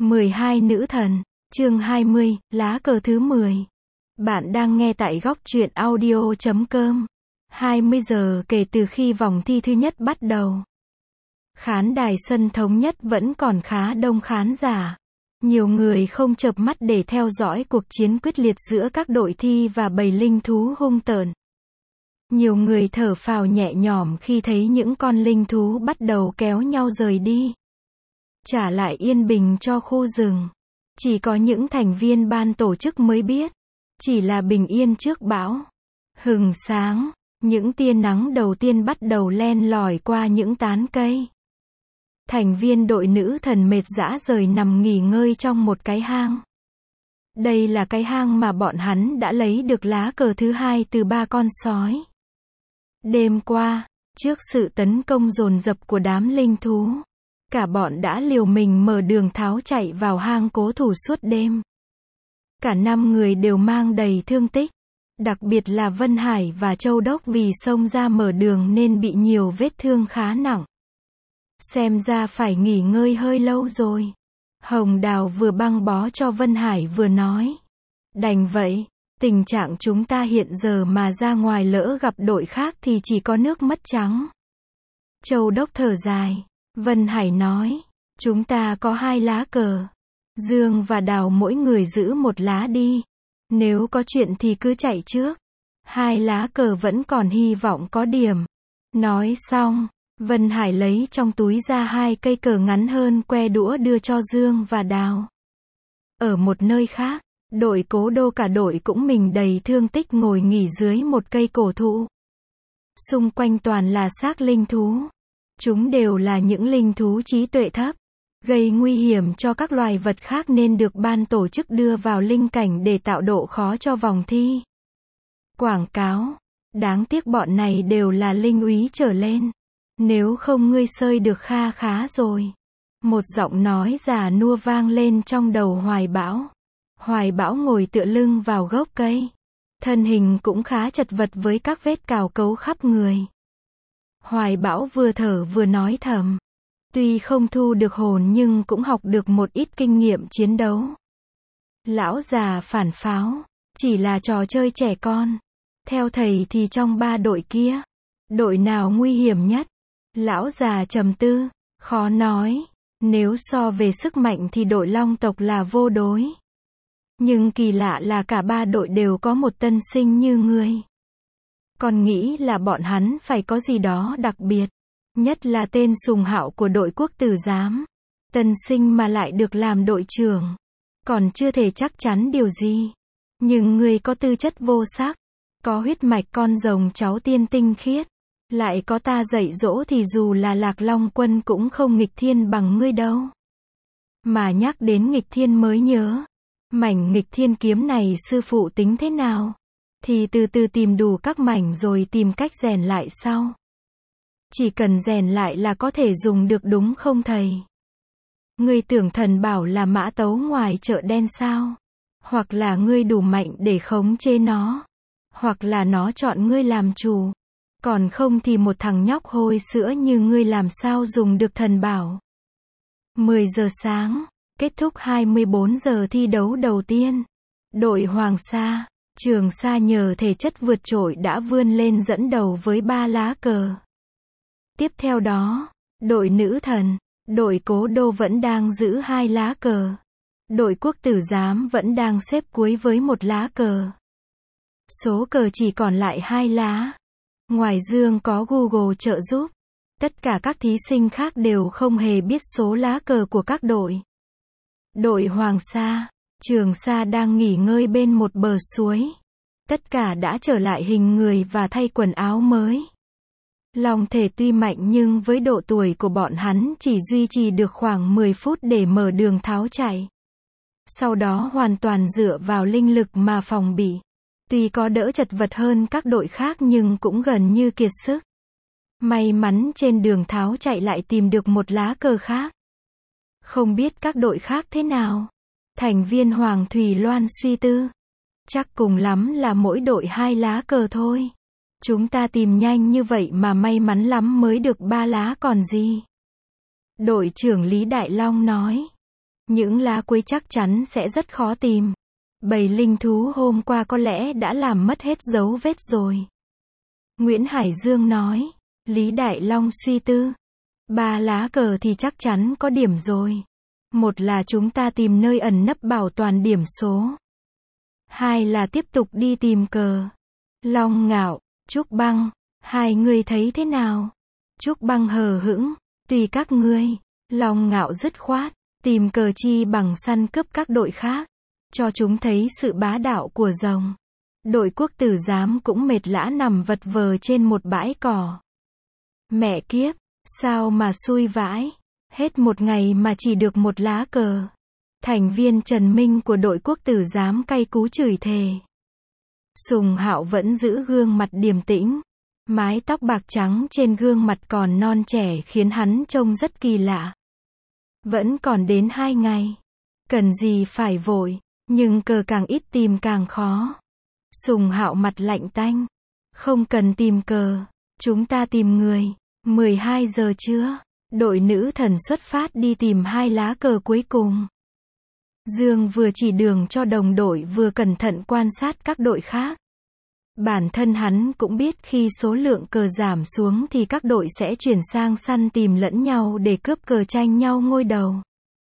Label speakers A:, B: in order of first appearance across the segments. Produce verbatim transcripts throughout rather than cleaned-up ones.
A: mười hai nữ thần, chương hai mươi, lá cờ thứ mười. Bạn đang nghe tại góc truyện audio chấm com. hai mươi giờ kể từ khi vòng thi thứ nhất bắt đầu. Khán đài sân Thống Nhất vẫn còn khá đông khán giả. Nhiều người không chợp mắt để theo dõi cuộc chiến quyết liệt giữa các đội thi và bầy linh thú hung tợn. Nhiều người thở phào nhẹ nhõm khi thấy những con linh thú bắt đầu kéo nhau rời đi, trả lại yên bình cho khu rừng. Chỉ có những thành viên ban tổ chức mới biết, chỉ là bình yên trước bão. Hừng sáng, những tia nắng đầu tiên bắt đầu len lỏi qua những tán cây. Thành viên đội nữ thần mệt rã rời nằm nghỉ ngơi trong một cái hang. Đây là cái hang mà bọn hắn đã lấy được lá cờ thứ hai từ ba con sói. Đêm qua, trước sự tấn công dồn dập của đám linh thú, cả bọn đã liều mình mở đường tháo chạy vào hang cố thủ suốt đêm. Cả năm người đều mang đầy thương tích, đặc biệt là Vân Hải và Châu Đốc vì xông ra mở đường nên bị nhiều vết thương khá nặng. Xem ra phải nghỉ ngơi hơi lâu rồi. Hồng Đào vừa băng bó cho Vân Hải vừa nói. Đành vậy, tình trạng chúng ta hiện giờ mà ra ngoài lỡ gặp đội khác thì chỉ có nước mất trắng. Châu Đốc thở dài. Vân Hải nói, chúng ta có hai lá cờ. Dương và Đào mỗi người giữ một lá đi. Nếu có chuyện thì cứ chạy trước. Hai lá cờ vẫn còn hy vọng có điểm. Nói xong, Vân Hải lấy trong túi ra hai cây cờ ngắn hơn que đũa đưa cho Dương và Đào. Ở một nơi khác, đội Cố Đô cả đội cũng mình đầy thương tích ngồi nghỉ dưới một cây cổ thụ. Xung quanh toàn là xác linh thú. Chúng đều là những linh thú trí tuệ thấp, gây nguy hiểm cho các loài vật khác nên được ban tổ chức đưa vào linh cảnh để tạo độ khó cho vòng thi. Quảng cáo, đáng tiếc bọn này đều là linh úy trở lên. Nếu không ngươi sơi được kha khá rồi. Một giọng nói già nua vang lên trong đầu Hoài Bão. Hoài Bão ngồi tựa lưng vào gốc cây. Thân hình cũng khá chật vật với các vết cào cấu khắp người. Hoài Bão vừa thở vừa nói thầm. Tuy không thu được hồn nhưng cũng học được một ít kinh nghiệm chiến đấu. Lão già phản pháo, chỉ là trò chơi trẻ con. Theo thầy thì trong ba đội kia, đội nào nguy hiểm nhất? Lão già trầm tư, khó nói. Nếu so về sức mạnh thì đội Long tộc là vô đối. Nhưng kỳ lạ là cả ba đội đều có một tân sinh như ngươi. Còn nghĩ là bọn hắn phải có gì đó đặc biệt. Nhất là tên Sùng Hạo của đội Quốc Tử Giám. Tân sinh mà lại được làm đội trưởng. Còn chưa thể chắc chắn điều gì. Nhưng ngươi có tư chất vô sắc. Có huyết mạch con rồng cháu tiên tinh khiết. Lại có ta dạy dỗ thì dù là Lạc Long Quân cũng không nghịch thiên bằng ngươi đâu. Mà nhắc đến nghịch thiên mới nhớ. Mảnh nghịch thiên kiếm này sư phụ tính thế nào? Thì từ từ tìm đủ các mảnh rồi tìm cách rèn lại sau. Chỉ cần rèn lại là có thể dùng được đúng không thầy? Ngươi tưởng thần bảo là mã tấu ngoài chợ đen sao? Hoặc là ngươi đủ mạnh để khống chế nó? Hoặc là nó chọn ngươi làm chủ? Còn không thì một thằng nhóc hôi sữa như ngươi làm sao dùng được thần bảo? mười giờ sáng, kết thúc hai mươi bốn giờ thi đấu đầu tiên. Đội Hoàng Sa, Trường Sa nhờ thể chất vượt trội đã vươn lên dẫn đầu với ba lá cờ. Tiếp theo đó, đội Nữ Thần, đội Cố Đô vẫn đang giữ hai lá cờ. Đội Quốc Tử Giám vẫn đang xếp cuối với một lá cờ. Số cờ chỉ còn lại hai lá. Ngoài Dương có Google trợ giúp. Tất cả các thí sinh khác đều không hề biết số lá cờ của các đội. Đội Hoàng Sa, Trường Sa đang nghỉ ngơi bên một bờ suối. Tất cả đã trở lại hình người và thay quần áo mới. Long thể tuy mạnh nhưng với độ tuổi của bọn hắn chỉ duy trì được khoảng mười phút để mở đường tháo chạy. Sau đó hoàn toàn dựa vào linh lực mà phòng bị. Tuy có đỡ chật vật hơn các đội khác nhưng cũng gần như kiệt sức. May mắn trên đường tháo chạy lại tìm được một lá cờ khác. Không biết các đội khác thế nào? Thành viên Hoàng Thủy Loan suy tư. Chắc cùng lắm là mỗi đội hai lá cờ thôi. Chúng ta tìm nhanh như vậy mà may mắn lắm mới được ba lá còn gì. Đội trưởng Lý Đại Long nói. Những lá quế chắc chắn sẽ rất khó tìm. Bầy linh thú hôm qua có lẽ đã làm mất hết dấu vết rồi. Nguyễn Hải Dương nói. Lý Đại Long suy tư. Ba lá cờ thì chắc chắn có điểm rồi. Một là chúng ta tìm nơi ẩn nấp bảo toàn điểm số. Hai là tiếp tục đi tìm cờ. Long Ngạo, Trúc Băng, hai người thấy thế nào? Trúc Băng hờ hững, tùy các ngươi. Long Ngạo dứt khoát, tìm cờ chi bằng săn cướp các đội khác. Cho chúng thấy sự bá đạo của rồng. Đội Quốc Tử Giám cũng mệt lã nằm vật vờ trên một bãi cỏ. Mẹ kiếp, sao mà xui vãi. Hết một ngày mà chỉ được một lá cờ. Thành viên Trần Minh của đội Quốc Tử Giám cay cú chửi thề. Sùng Hạo vẫn giữ gương mặt điềm tĩnh. Mái tóc bạc trắng trên gương mặt còn non trẻ khiến hắn trông rất kỳ lạ. Vẫn còn đến hai ngày. Cần gì phải vội, nhưng cờ càng ít tìm càng khó. Sùng Hạo mặt lạnh tanh. Không cần tìm cờ, chúng ta tìm người. mười hai giờ trưa, đội nữ thần xuất phát đi tìm hai lá cờ cuối cùng. Dương vừa chỉ đường cho đồng đội vừa cẩn thận quan sát các đội khác. Bản thân hắn cũng biết khi số lượng cờ giảm xuống thì các đội sẽ chuyển sang săn tìm lẫn nhau để cướp cờ tranh nhau ngôi đầu.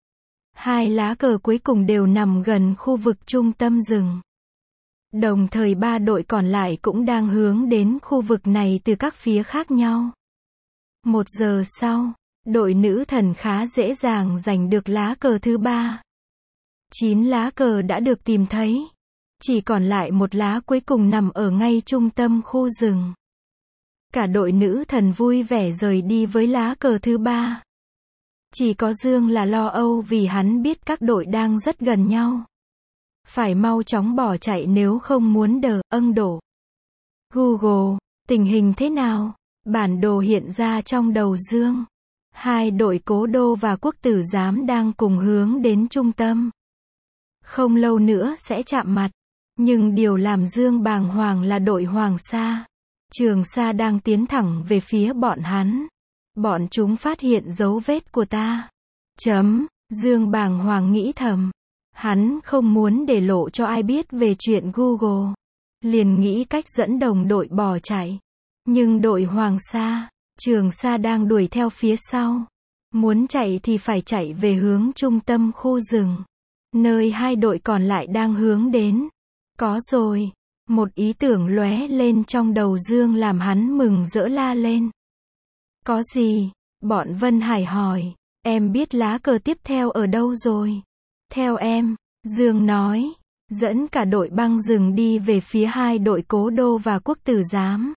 A: Hai lá cờ cuối cùng đều nằm gần khu vực trung tâm rừng. Đồng thời ba đội còn lại cũng đang hướng đến khu vực này từ các phía khác nhau. Một giờ sau, đội nữ thần khá dễ dàng giành được lá cờ thứ ba. Chín lá cờ đã được tìm thấy. Chỉ còn lại một lá cuối cùng nằm ở ngay trung tâm khu rừng. Cả đội nữ thần vui vẻ rời đi với lá cờ thứ ba. Chỉ có Dương là lo âu vì hắn biết các đội đang rất gần nhau. Phải mau chóng bỏ chạy nếu không muốn đờ, âng đổ. Google, tình hình thế nào? Bản đồ hiện ra trong đầu Dương. Hai đội Cố Đô và Quốc Tử Giám đang cùng hướng đến trung tâm. Không lâu nữa sẽ chạm mặt. Nhưng điều làm Dương bàng hoàng là đội Hoàng Sa. Trường Sa đang tiến thẳng về phía bọn hắn. Bọn chúng phát hiện dấu vết của ta. Chấm. Dương bàng hoàng nghĩ thầm. Hắn không muốn để lộ cho ai biết về chuyện Google. Liền nghĩ cách dẫn đồng đội bỏ chạy. Nhưng đội Hoàng Sa, Trường Sa đang đuổi theo phía sau. Muốn chạy thì phải chạy về hướng trung tâm khu rừng. Nơi hai đội còn lại đang hướng đến. Có rồi. Một ý tưởng lóe lên trong đầu Dương làm hắn mừng rỡ la lên. Có gì? Bọn Vân Hải hỏi. Em biết lá cờ tiếp theo ở đâu rồi? Theo em, Dương nói. Dẫn cả đội băng rừng đi về phía hai đội Cố Đô và Quốc Tử Giám.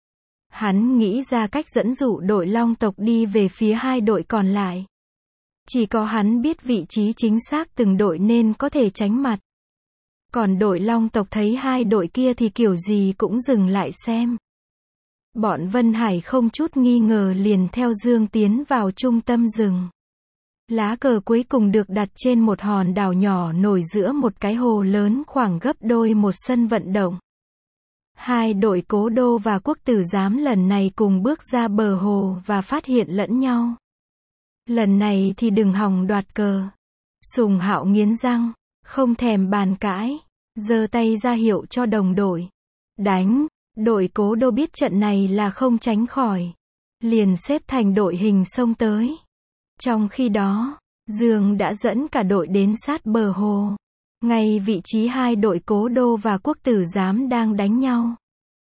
A: Hắn nghĩ ra cách dẫn dụ đội Long tộc đi về phía hai đội còn lại. Chỉ có hắn biết vị trí chính xác từng đội nên có thể tránh mặt. Còn đội Long tộc thấy hai đội kia thì kiểu gì cũng dừng lại xem. Bọn Vân Hải không chút nghi ngờ liền theo Dương tiến vào trung tâm rừng. Lá cờ cuối cùng được đặt trên một hòn đảo nhỏ nổi giữa một cái hồ lớn khoảng gấp đôi một sân vận động. Hai đội Cố Đô và Quốc Tử Giám lần này cùng bước ra bờ hồ và phát hiện lẫn nhau. Lần này thì đừng hòng đoạt cờ. Sùng Hạo nghiến răng, không thèm bàn cãi, giơ tay ra hiệu cho đồng đội. Đánh, đội Cố Đô biết trận này là không tránh khỏi. Liền xếp thành đội hình xông tới. Trong khi đó, Dương đã dẫn cả đội đến sát bờ hồ. Ngay vị trí hai đội Cố Đô và Quốc Tử Giám đang đánh nhau.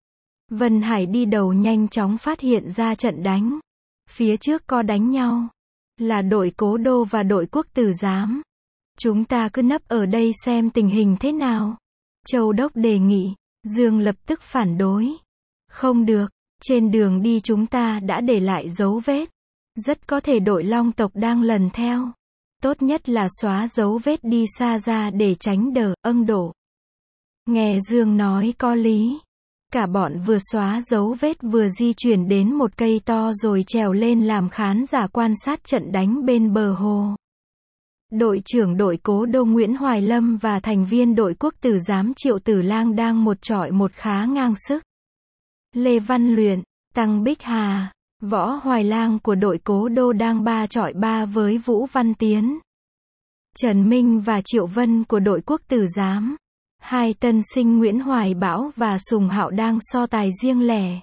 A: Vân Hải đi đầu nhanh chóng phát hiện ra trận đánh. Phía trước có đánh nhau. Là đội Cố Đô và đội Quốc Tử Giám. Chúng ta cứ nấp ở đây xem tình hình thế nào. Châu Đốc đề nghị. Dương lập tức phản đối. Không được, trên đường đi chúng ta đã để lại dấu vết. Rất có thể đội Long tộc đang lần theo. Tốt nhất là xóa dấu vết đi xa ra để tránh đờ, âng đổ. Nghe Dương nói có lý. Cả bọn vừa xóa dấu vết vừa di chuyển đến một cây to rồi trèo lên làm khán giả quan sát trận đánh bên bờ hồ. Đội trưởng đội Cố Đô Nguyễn Hoài Lâm và thành viên đội Quốc Tử Giám Triệu Tử Lang đang một chọi một khá ngang sức. Lê Văn Luyện, Tăng Bích Hà, Võ Hoài Lang của đội Cố Đô đang ba chọi ba với Vũ Văn Tiến. Trần Minh và Triệu Vân của đội quốc tử giám. Hai tân sinh Nguyễn Hoài Bão và Sùng Hạo đang so tài riêng lẻ.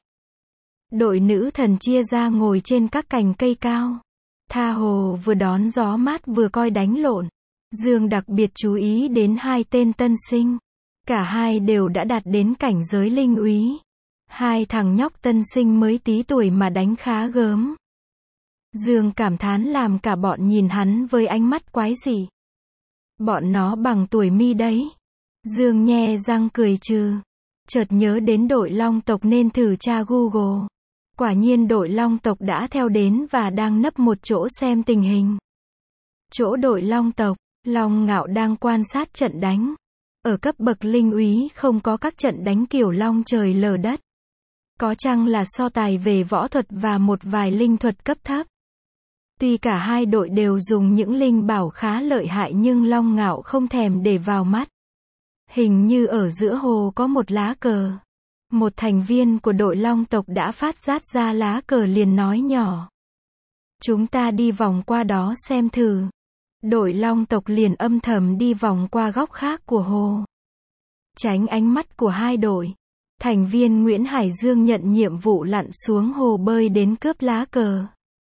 A: Đội nữ thần chia ra ngồi trên các cành cây cao. Tha hồ vừa đón gió mát vừa coi đánh lộn. Dương đặc biệt chú ý đến hai tên tân sinh. Cả hai đều đã đạt đến cảnh giới linh úy. Hai thằng nhóc tân sinh mới tí tuổi mà đánh khá gớm. Dương cảm thán làm cả bọn nhìn hắn với ánh mắt quái dị. Bọn nó bằng tuổi mi đấy. Dương nhe răng cười trừ. Chợt nhớ đến đội Long tộc nên thử tra Google. Quả nhiên đội Long tộc đã theo đến và đang nấp một chỗ xem tình hình. Chỗ đội Long tộc, Long Ngạo đang quan sát trận đánh. Ở cấp bậc linh úy không có các trận đánh kiểu long trời lở đất. Có chăng là so tài về võ thuật và một vài linh thuật cấp thấp. Tuy cả hai đội đều dùng những linh bảo khá lợi hại nhưng Long Ngạo không thèm để vào mắt. Hình như ở giữa hồ có một lá cờ. Một thành viên của đội Long tộc đã phát giác ra lá cờ liền nói nhỏ. Chúng ta đi vòng qua đó xem thử. Đội Long tộc liền âm thầm đi vòng qua góc khác của hồ. Tránh ánh mắt của hai đội. Thành viên Nguyễn Hải Dương nhận nhiệm vụ lặn xuống hồ bơi đến cướp lá cờ.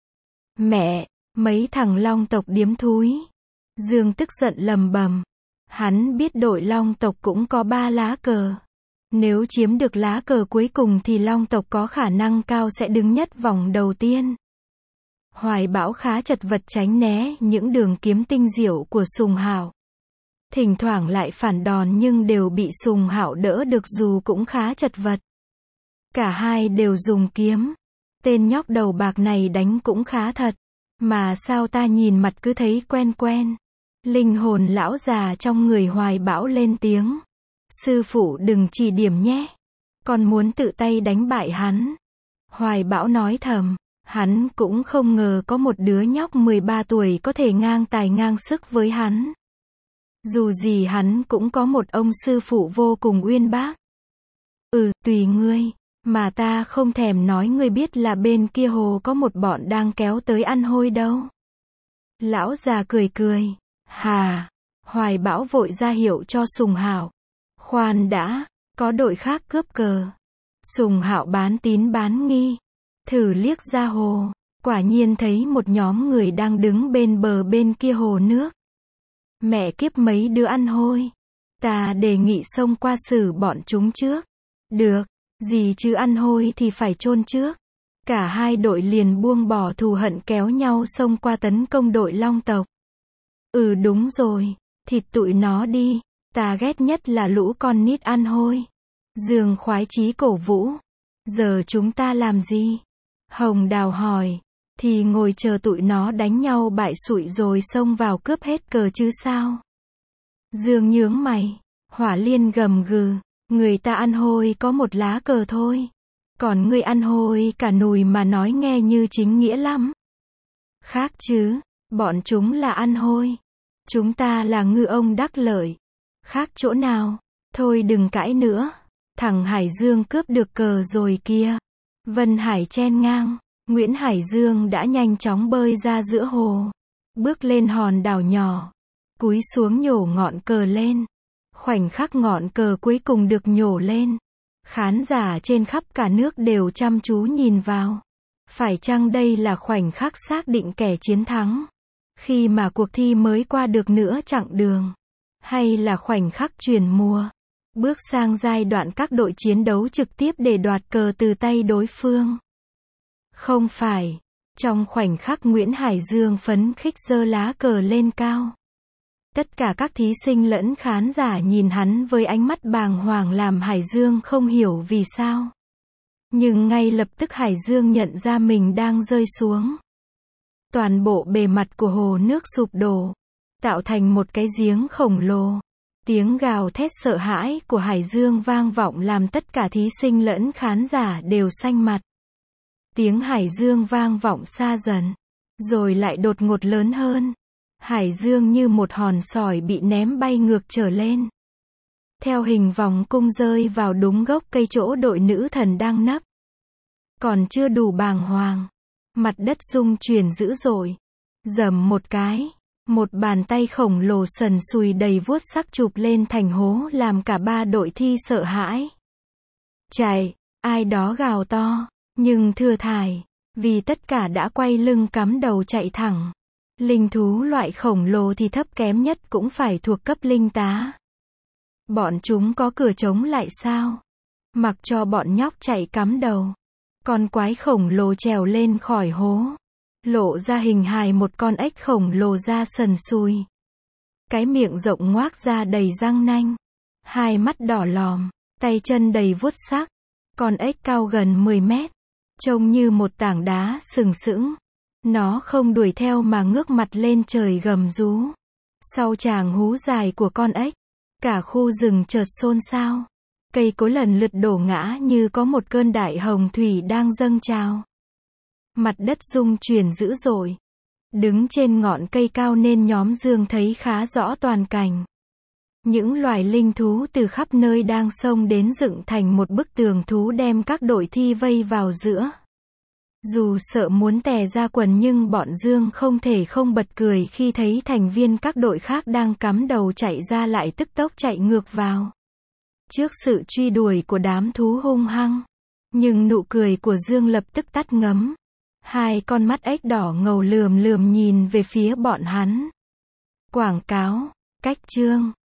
A: Mẹ, mấy thằng Long tộc điếm thúi. Dương tức giận lầm bầm. Hắn biết đội Long tộc cũng có ba lá cờ. Nếu chiếm được lá cờ cuối cùng thì Long tộc có khả năng cao sẽ đứng nhất vòng đầu tiên. Hoài Bão khá chật vật tránh né những đường kiếm tinh diệu của Sùng Hạo. Thỉnh thoảng lại phản đòn nhưng đều bị Sùng Hạo đỡ được dù cũng khá chật vật. Cả hai đều dùng kiếm. Tên nhóc đầu bạc này đánh cũng khá thật. Mà sao ta nhìn mặt cứ thấy quen quen. Linh hồn lão già trong người Hoài Bão lên tiếng. Sư phụ đừng chỉ điểm nhé. Con muốn tự tay đánh bại hắn. Hoài Bão nói thầm. Hắn cũng không ngờ có một đứa nhóc mười ba tuổi có thể ngang tài ngang sức với hắn. Dù gì hắn cũng có một ông sư phụ vô cùng uyên bác. Ừ, tùy ngươi. Mà ta không thèm nói ngươi biết là bên kia hồ có một bọn đang kéo tới ăn hôi đâu. Lão già cười cười. Hà. Hoài Bão vội ra hiệu cho Sùng Hạo. Khoan đã, có đội khác cướp cờ. Sùng Hạo bán tín bán nghi. Thử liếc ra hồ. Quả nhiên thấy một nhóm người đang đứng bên bờ bên kia hồ nước. Mẹ kiếp mấy đứa ăn hôi. Ta đề nghị xông qua xử bọn chúng trước. Được, gì chứ ăn hôi thì phải chôn trước. Cả hai đội liền buông bỏ thù hận kéo nhau xông qua tấn công đội Long tộc. Ừ đúng rồi, thịt tụi nó đi. Ta ghét nhất là lũ con nít ăn hôi. Dương khoái chí cổ vũ. Giờ chúng ta làm gì? Hồng Đào hỏi. Thì ngồi chờ tụi nó đánh nhau bại sụi rồi xông vào cướp hết cờ chứ sao? Dương nhướng mày. Hỏa Liên gầm gừ. Người ta ăn hôi có một lá cờ thôi. Còn ngươi ăn hôi cả nùi mà nói nghe như chính nghĩa lắm. Khác chứ. Bọn chúng là ăn hôi. Chúng ta là ngư ông đắc lợi. Khác chỗ nào? Thôi đừng cãi nữa. Thằng Hải Dương cướp được cờ rồi kia. Vân Hải chen ngang. Nguyễn Hải Dương đã nhanh chóng bơi ra giữa hồ. Bước lên hòn đảo nhỏ. Cúi xuống nhổ ngọn cờ lên. Khoảnh khắc ngọn cờ cuối cùng được nhổ lên. Khán giả trên khắp cả nước đều chăm chú nhìn vào. Phải chăng đây là khoảnh khắc xác định kẻ chiến thắng? Khi mà cuộc thi mới qua được nửa chặng đường. Hay là khoảnh khắc chuyển mùa? Bước sang giai đoạn các đội chiến đấu trực tiếp để đoạt cờ từ tay đối phương. Không phải. Trong khoảnh khắc Nguyễn Hải Dương phấn khích giơ lá cờ lên cao. Tất cả các thí sinh lẫn khán giả nhìn hắn với ánh mắt bàng hoàng làm Hải Dương không hiểu vì sao. Nhưng ngay lập tức Hải Dương nhận ra mình đang rơi xuống. Toàn bộ bề mặt của hồ nước sụp đổ. Tạo thành một cái giếng khổng lồ. Tiếng gào thét sợ hãi của Hải Dương vang vọng làm tất cả thí sinh lẫn khán giả đều xanh mặt. Tiếng Hải Dương vang vọng xa dần. Rồi lại đột ngột lớn hơn. Hải Dương như một hòn sỏi bị ném bay ngược trở lên. Theo hình vòng cung rơi vào đúng gốc cây chỗ đội nữ thần đang nấp. Còn chưa đủ bàng hoàng. Mặt đất rung chuyển dữ dội. Dầm một cái. Một bàn tay khổng lồ sần sùi đầy vuốt sắc chụp lên thành hố làm cả ba đội thi sợ hãi. Chạy, ai đó gào to, nhưng thừa thải, vì tất cả đã quay lưng cắm đầu chạy thẳng. Linh thú loại khổng lồ thì thấp kém nhất cũng phải thuộc cấp linh tá. Bọn chúng có cửa chống lại sao? Mặc cho bọn nhóc chạy cắm đầu. Con quái khổng lồ trèo lên khỏi hố. Lộ ra hình hài một con ếch khổng lồ da sần sùi. Cái miệng rộng ngoác ra đầy răng nanh. Hai mắt đỏ lòm, tay chân đầy vuốt sắc. Con ếch cao gần mười mét. Trông như một tảng đá sừng sững. Nó không đuổi theo mà ngước mặt lên trời gầm rú. Sau tràng hú dài của con ếch, cả khu rừng chợt xôn xao. Cây cối lần lượt đổ ngã như có một cơn đại hồng thủy đang dâng trào. Mặt đất rung chuyển dữ dội. Đứng trên ngọn cây cao nên nhóm Dương thấy khá rõ toàn cảnh. Những loài linh thú từ khắp nơi đang xông đến dựng thành một bức tường thú đem các đội thi vây vào giữa. Dù sợ muốn tè ra quần nhưng bọn Dương không thể không bật cười khi thấy thành viên các đội khác đang cắm đầu chạy ra lại tức tốc chạy ngược vào. Trước sự truy đuổi của đám thú hung hăng. Nhưng nụ cười của Dương lập tức tắt ngấm. Hai con mắt ếch đỏ ngầu lườm lườm nhìn về phía bọn hắn. Quảng cáo, cách chương.